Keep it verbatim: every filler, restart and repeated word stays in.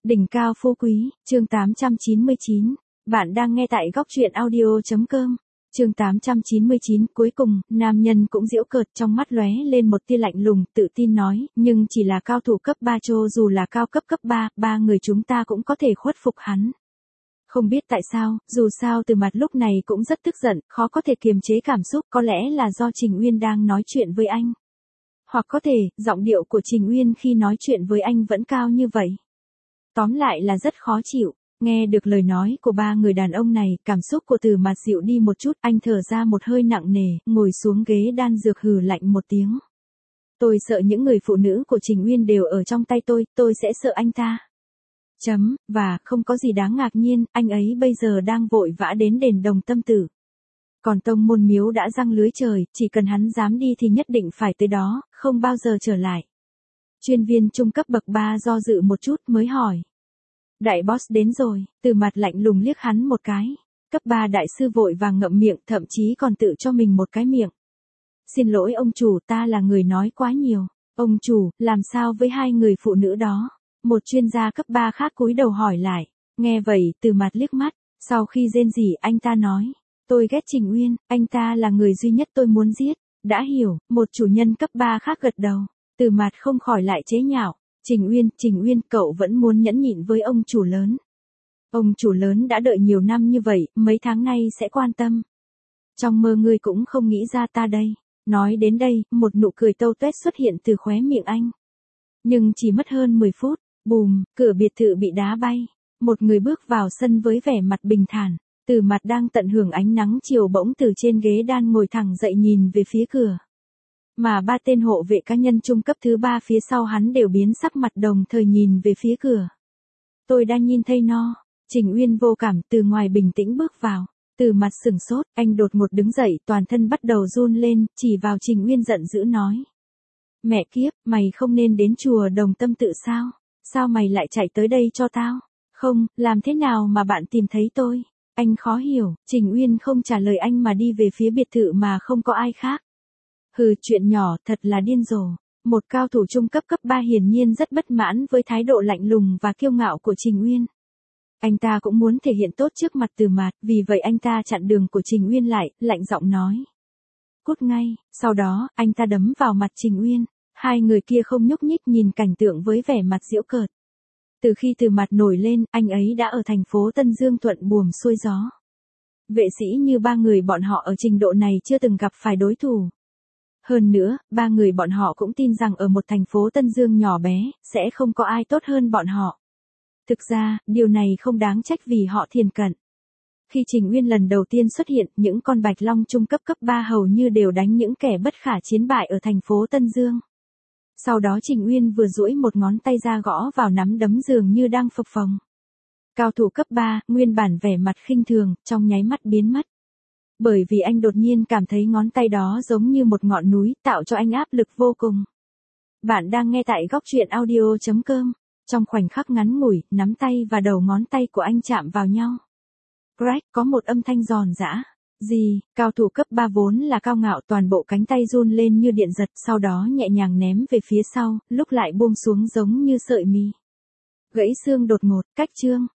Đỉnh cao phú quý, chương tám trăm chín mươi chín. Bạn đang nghe tại góc truyện audio.com. Chương tám trăm chín mươi chín, cuối cùng, nam nhân cũng giễu cợt, trong mắt lóe lên một tia lạnh lùng, tự tin nói, nhưng chỉ là cao thủ cấp ba, cho dù là cao cấp cấp ba, ba người chúng ta cũng có thể khuất phục hắn. Không biết tại sao, dù sao Từ Mặt lúc này cũng rất tức giận, khó có thể kiềm chế cảm xúc, có lẽ là do Trình Uyên đang nói chuyện với anh. Hoặc có thể, giọng điệu của Trình Uyên khi nói chuyện với anh vẫn cao như vậy. Tóm lại là rất khó chịu. Nghe được lời nói của ba người đàn ông này, cảm xúc của Từ Mặt dịu đi một chút, anh thở ra một hơi nặng nề, ngồi xuống ghế đan dược hừ lạnh một tiếng. Tôi sợ những người phụ nữ của Trình Uyên đều ở trong tay tôi, tôi sẽ sợ anh ta. Chấm, và, không có gì đáng ngạc nhiên, anh ấy bây giờ đang vội vã đến đền Đồng Tâm Tử. Còn tông môn miếu đã giăng lưới trời, chỉ cần hắn dám đi thì nhất định phải tới đó, không bao giờ trở lại. Chuyên viên trung cấp bậc ba do dự một chút mới hỏi. Đại boss đến rồi, Từ Mặt lạnh lùng liếc hắn một cái. Cấp ba đại sư vội vàng ngậm miệng, thậm chí còn tự cho mình một cái miệng. Xin lỗi ông chủ, ta là người nói quá nhiều. Ông chủ, làm sao với hai người phụ nữ đó? Một chuyên gia cấp ba khác cúi đầu hỏi lại. Nghe vậy, Từ Mặt liếc mắt, sau khi rên rỉ anh ta nói. Tôi ghét Trình Uyên, anh ta là người duy nhất tôi muốn giết. Đã hiểu, một chủ nhân cấp ba khác gật đầu. Từ Mặt không khỏi lại chế nhạo. Trình Uyên, Trình Uyên, cậu vẫn muốn nhẫn nhịn với ông chủ lớn. Ông chủ lớn đã đợi nhiều năm như vậy, mấy tháng nay sẽ quan tâm. Trong mơ ngươi cũng không nghĩ ra ta đây. Nói đến đây, một nụ cười tâu tuét xuất hiện từ khóe miệng anh. Nhưng chỉ mất hơn mười phút, bùm, cửa biệt thự bị đá bay. Một người bước vào sân với vẻ mặt bình thản. Từ Mặt đang tận hưởng ánh nắng chiều bỗng từ trên ghế đan ngồi thẳng dậy nhìn về phía cửa. Mà ba tên hộ vệ cá nhân trung cấp thứ ba phía sau hắn đều biến sắc mặt đồng thời nhìn về phía cửa. Tôi đang nhìn thấy no. Trình Uyên vô cảm từ ngoài bình tĩnh bước vào. Từ Mặt sừng sốt, anh đột ngột đứng dậy, toàn thân bắt đầu run lên, chỉ vào Trình Uyên giận dữ nói. Mẹ kiếp, mày không nên đến chùa Đồng Tâm Tự sao? Sao mày lại chạy tới đây cho tao? Không, làm thế nào mà bạn tìm thấy tôi? Anh khó hiểu, Trình Uyên không trả lời anh mà đi về phía biệt thự mà không có ai khác. Hừ, chuyện nhỏ, thật là điên rồ. Một cao thủ trung cấp cấp ba hiển nhiên rất bất mãn với thái độ lạnh lùng và kiêu ngạo của Trình Uyên. Anh ta cũng muốn thể hiện tốt trước mặt Từ Mặt, vì vậy anh ta chặn đường của Trình Uyên lại, lạnh giọng nói. Cút ngay, sau đó, anh ta đấm vào mặt Trình Uyên. Hai người kia không nhúc nhích nhìn cảnh tượng với vẻ mặt giễu cợt. Từ khi Từ Mặt nổi lên, anh ấy đã ở thành phố Tân Dương thuận buồm xuôi gió. Vệ sĩ như ba người bọn họ ở trình độ này chưa từng gặp phải đối thủ. Hơn nữa, ba người bọn họ cũng tin rằng ở một thành phố Tân Dương nhỏ bé, sẽ không có ai tốt hơn bọn họ. Thực ra, điều này không đáng trách vì họ thiền cận. Khi Trình Uyên lần đầu tiên xuất hiện, những con bạch long trung cấp cấp ba hầu như đều đánh những kẻ bất khả chiến bại ở thành phố Tân Dương. Sau đó Trình Uyên vừa duỗi một ngón tay ra gõ vào nắm đấm dường như đang phập phồng. Cao thủ cấp ba, nguyên bản vẻ mặt khinh thường, trong nháy mắt biến mất. Bởi vì anh đột nhiên cảm thấy ngón tay đó giống như một ngọn núi, tạo cho anh áp lực vô cùng. Bạn đang nghe tại góc truyện audio.com. Trong khoảnh khắc ngắn ngủi, nắm tay và đầu ngón tay của anh chạm vào nhau. Crack, có một âm thanh giòn giã. Gì, cao thủ cấp ba vốn là cao ngạo, toàn bộ cánh tay run lên như điện giật, sau đó nhẹ nhàng ném về phía sau, lúc lại buông xuống giống như sợi mì. Gãy xương đột ngột, cách chương.